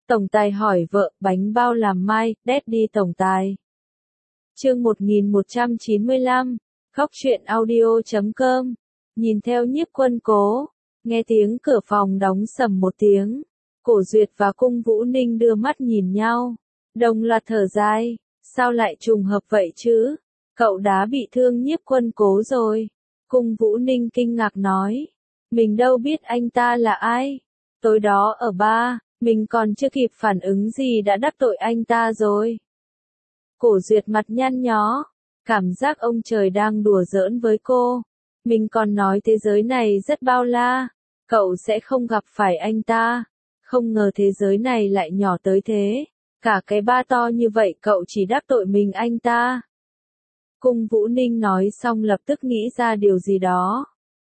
Tổng tài hỏi vợ, bánh bao làm mai, Daddy tổng tài. Chương 1195, khóc chuyện audio.com. Nhìn theo Nhiếp Quân Cố, nghe tiếng cửa phòng đóng sầm một tiếng. Cổ Duyệt và Cung Vũ Ninh đưa mắt nhìn nhau, đồng loạt thở dài, sao lại trùng hợp vậy chứ? Cậu đã bị thương Nhiếp Quân Cố rồi. Cung Vũ Ninh kinh ngạc nói, mình đâu biết anh ta là ai. Tối đó ở bar, mình còn chưa kịp phản ứng gì đã đắc tội anh ta rồi. Cổ Duyệt mặt nhăn nhó, cảm giác ông trời đang đùa giỡn với cô. Mình còn nói thế giới này rất bao la, cậu sẽ không gặp phải anh ta. Không ngờ thế giới này lại nhỏ tới thế, cả cái ba to như vậy cậu chỉ đắc tội mình anh ta. Cung Vũ Ninh nói xong lập tức nghĩ ra điều gì đó.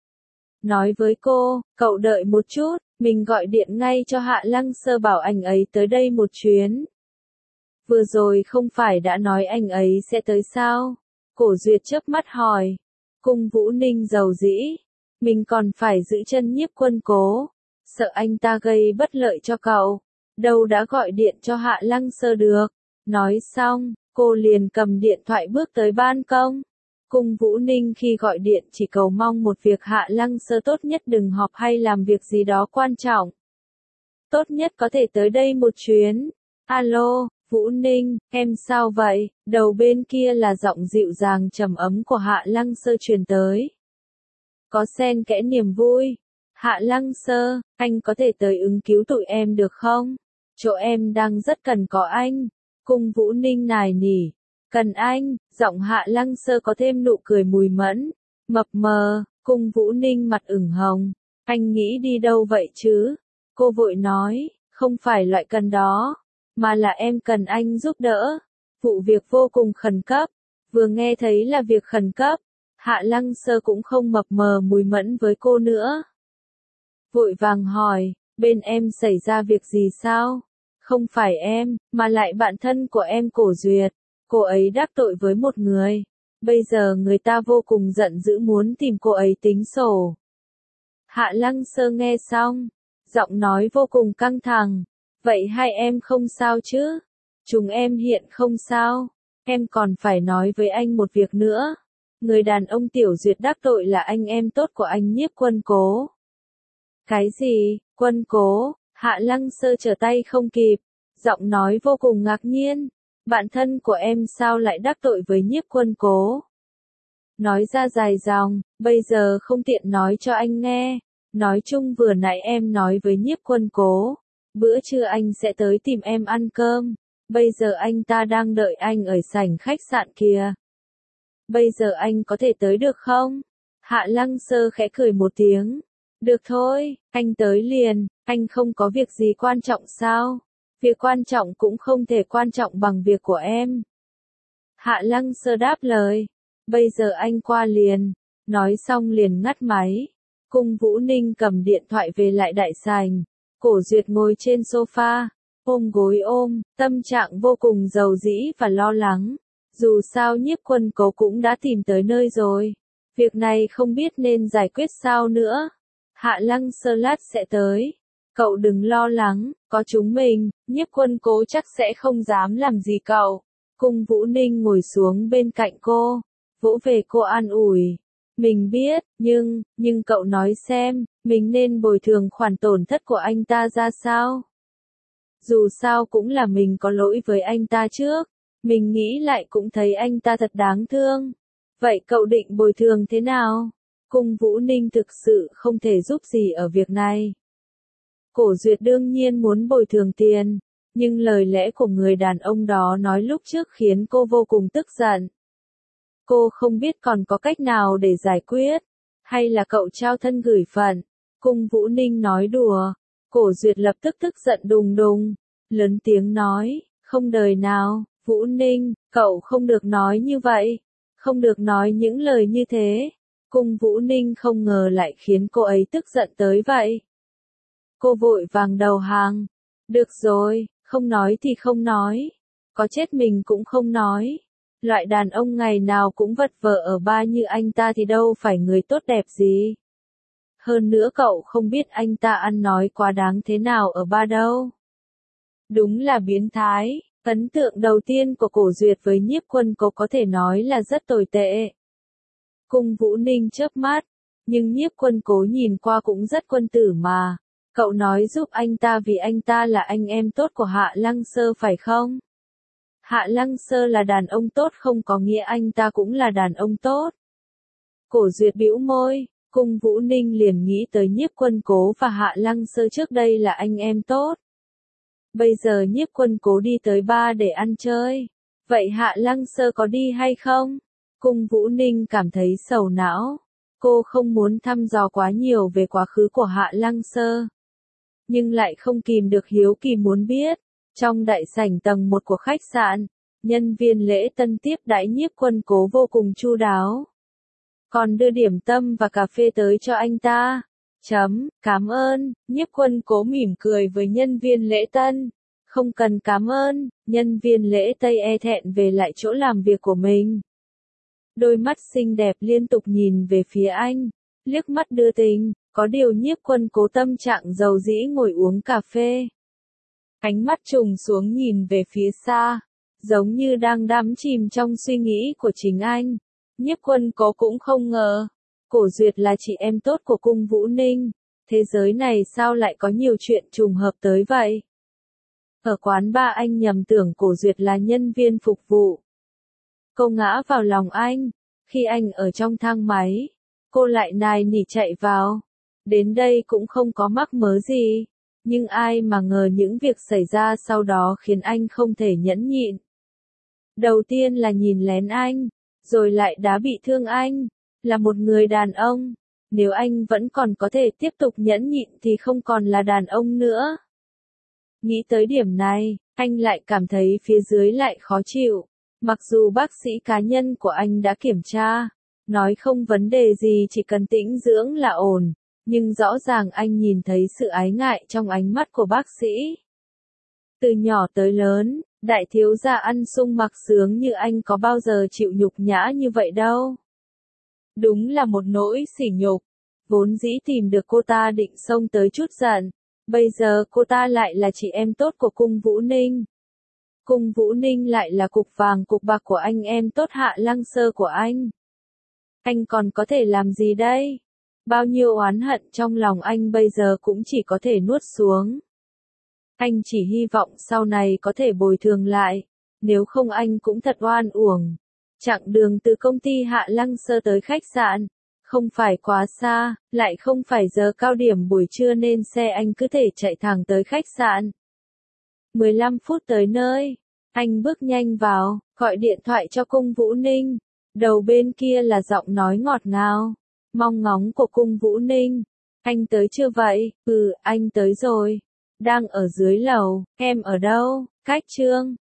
Nói với cô, cậu đợi một chút, mình gọi điện ngay cho Hạ Lăng Sơ bảo anh ấy tới đây một chuyến. Vừa rồi không phải đã nói anh ấy sẽ tới sao? Cổ Duyệt chớp mắt hỏi. Cung Vũ Ninh giàu dĩ, mình còn phải giữ chân Nhiếp Quân Cố, sợ anh ta gây bất lợi cho cậu, đâu đã gọi điện cho Hạ Lăng Sơ được. Nói xong, cô liền cầm điện thoại bước tới ban công. Cung Vũ Ninh khi gọi điện chỉ cầu mong một việc Hạ Lăng Sơ tốt nhất đừng họp hay làm việc gì đó quan trọng. Tốt nhất có thể tới đây một chuyến. Alo, Vũ Ninh, em sao vậy? Đầu bên kia là giọng dịu dàng trầm ấm của Hạ Lăng Sơ truyền tới. Có xen kẽ niềm vui. Hạ Lăng Sơ, anh có thể tới ứng cứu tụi em được không? Chỗ em đang rất cần có anh. Cung Vũ Ninh nài nỉ. Cần anh, giọng Hạ Lăng Sơ có thêm nụ cười mùi mẫn. Mập mờ, Cung Vũ Ninh mặt ửng hồng. Anh nghĩ đi đâu vậy chứ? Cô vội nói, không phải loại cần đó, mà là em cần anh giúp đỡ. Vụ việc vô cùng khẩn cấp. Vừa nghe thấy là việc khẩn cấp, Hạ Lăng Sơ cũng không mập mờ mùi mẫn với cô nữa. Vội vàng hỏi, bên em xảy ra việc gì sao? Không phải em, mà lại bạn thân của em Cổ Duyệt. Cô ấy đắc tội với một người. Bây giờ người ta vô cùng giận dữ muốn tìm cô ấy tính sổ. Hạ Lăng Sơ nghe xong, giọng nói vô cùng căng thẳng. Vậy hai em không sao chứ? Chúng em hiện không sao. Em còn phải nói với anh một việc nữa. Người đàn ông Tiểu Duyệt đắc tội là anh em tốt của anh Nhiếp Quân Cố. Cái gì? Quân Cố? Hạ Lăng Sơ trở tay không kịp. Giọng nói vô cùng ngạc nhiên. Bạn thân của em sao lại đắc tội với Nhiếp Quân Cố? Nói ra dài dòng, bây giờ không tiện nói cho anh nghe. Nói chung vừa nãy em nói với Nhiếp Quân Cố. Bữa trưa anh sẽ tới tìm em ăn cơm. Bây giờ anh ta đang đợi anh ở sảnh khách sạn kia. Bây giờ anh có thể tới được không? Hạ Lăng Sơ khẽ cười một tiếng. Được thôi, anh tới liền, anh không có việc gì quan trọng sao? Việc quan trọng cũng không thể quan trọng bằng việc của em. Hạ Lăng Sơ đáp lời. Bây giờ anh qua liền. Nói xong liền ngắt máy. Cung Vũ Ninh cầm điện thoại về lại đại sảnh. Cổ Duyệt ngồi trên sofa, ôm gối ôm, tâm trạng vô cùng giàu dĩ và lo lắng. Dù sao Nhiếp Quân Cố cũng đã tìm tới nơi rồi. Việc này không biết nên giải quyết sao nữa. Hạ Lăng Sơ lát sẽ tới. Cậu đừng lo lắng, có chúng mình, Nhiếp Quân Cố chắc sẽ không dám làm gì cậu. Cung Vũ Ninh ngồi xuống bên cạnh cô, vỗ về cô an ủi. Mình biết, nhưng cậu nói xem, mình nên bồi thường khoản tổn thất của anh ta ra sao? Dù sao cũng là mình có lỗi với anh ta trước, mình nghĩ lại cũng thấy anh ta thật đáng thương. Vậy cậu định bồi thường thế nào? Cung Vũ Ninh thực sự không thể giúp gì ở việc này. Cổ Duyệt đương nhiên muốn bồi thường tiền, nhưng lời lẽ của người đàn ông đó nói lúc trước khiến cô vô cùng tức giận. Cô không biết còn có cách nào để giải quyết, hay là cậu trao thân gửi phận. Cung Vũ Ninh nói đùa. Cổ Duyệt lập tức tức giận đùng đùng, lớn tiếng nói, không đời nào, Vũ Ninh, cậu không được nói như vậy, không được nói những lời như thế. Cung Vũ Ninh không ngờ lại khiến cô ấy tức giận tới vậy. Cô vội vàng đầu hàng. Được rồi, không nói thì không nói. Có chết mình cũng không nói. Loại đàn ông ngày nào cũng vật vờ ở bar như anh ta thì đâu phải người tốt đẹp gì. Hơn nữa cậu không biết anh ta ăn nói quá đáng thế nào ở bar đâu. Đúng là biến thái. Ấn tượng đầu tiên của Cổ Duyệt với Nhiếp Quân Cố có thể nói là rất tồi tệ. Cung Vũ Ninh chớp mắt, nhưng Nhiếp Quân Cố nhìn qua cũng rất quân tử mà. Cậu nói giúp anh ta vì anh ta là anh em tốt của Hạ Lăng Sơ phải không? Hạ Lăng Sơ là đàn ông tốt không có nghĩa anh ta cũng là đàn ông tốt. Cổ Duyệt bĩu môi, Cung Vũ Ninh liền nghĩ tới Nhiếp Quân Cố và Hạ Lăng Sơ trước đây là anh em tốt. Bây giờ Nhiếp Quân Cố đi tới bar để ăn chơi. Vậy Hạ Lăng Sơ có đi hay không? Cung Vũ Ninh cảm thấy sầu não. Cô không muốn thăm dò quá nhiều về quá khứ của Hạ Lăng Sơ. Nhưng lại không kìm được hiếu kỳ muốn biết. Trong đại sảnh tầng 1 của khách sạn, nhân viên lễ tân tiếp đãi Nhiếp Quân Cố vô cùng chu đáo. Còn đưa điểm tâm và cà phê tới cho anh ta. Cảm ơn, Nhiếp Quân Cố mỉm cười với nhân viên lễ tân. Không cần cảm ơn, nhân viên lễ Tây e thẹn về lại chỗ làm việc của mình. Đôi mắt xinh đẹp liên tục nhìn về phía anh, liếc mắt đưa tình, có điều Nhiếp Quân Cố tâm trạng dầu dĩ ngồi uống cà phê. Ánh mắt trùng xuống nhìn về phía xa, giống như đang đắm chìm trong suy nghĩ của chính anh. Nhiếp Quân Cố cũng không ngờ, Cổ Duyệt là chị em tốt của Cung Vũ Ninh, thế giới này sao lại có nhiều chuyện trùng hợp tới vậy? Ở quán bar anh nhầm tưởng Cổ Duyệt là nhân viên phục vụ. Cô ngã vào lòng anh, khi anh ở trong thang máy, cô lại nài nỉ chạy vào. Đến đây cũng không có mắc mớ gì, nhưng ai mà ngờ những việc xảy ra sau đó khiến anh không thể nhẫn nhịn. Đầu tiên là nhìn lén anh, rồi lại đá bị thương anh, là một người đàn ông. Nếu anh vẫn còn có thể tiếp tục nhẫn nhịn thì không còn là đàn ông nữa. Nghĩ tới điểm này, anh lại cảm thấy phía dưới lại khó chịu. Mặc dù bác sĩ cá nhân của anh đã kiểm tra, nói không vấn đề gì chỉ cần tĩnh dưỡng là ổn, nhưng rõ ràng anh nhìn thấy sự ái ngại trong ánh mắt của bác sĩ. Từ nhỏ tới lớn, đại thiếu gia ăn sung mặc sướng như anh có bao giờ chịu nhục nhã như vậy đâu. Đúng là một nỗi sỉ nhục. Vốn dĩ tìm được cô ta định xông tới chút giận, bây giờ cô ta lại là chị em tốt của Cung Vũ Ninh. Cung Vũ Ninh lại là cục vàng cục bạc của anh em tốt Hạ Lăng Sơ của anh. Anh còn có thể làm gì đây? Bao nhiêu oán hận trong lòng anh bây giờ cũng chỉ có thể nuốt xuống. Anh chỉ hy vọng sau này có thể bồi thường lại, nếu không anh cũng thật oan uổng. Chặng đường từ công ty Hạ Lăng Sơ tới khách sạn, không phải quá xa, lại không phải giờ cao điểm buổi trưa nên xe anh cứ thể chạy thẳng tới khách sạn. 15 phút tới nơi, anh bước nhanh vào, gọi điện thoại cho Cung Vũ Ninh. Đầu bên kia là giọng nói ngọt ngào, mong ngóng của Cung Vũ Ninh. Anh tới chưa vậy? Ừ, anh tới rồi. Đang ở dưới lầu, em ở đâu? Cách Trương.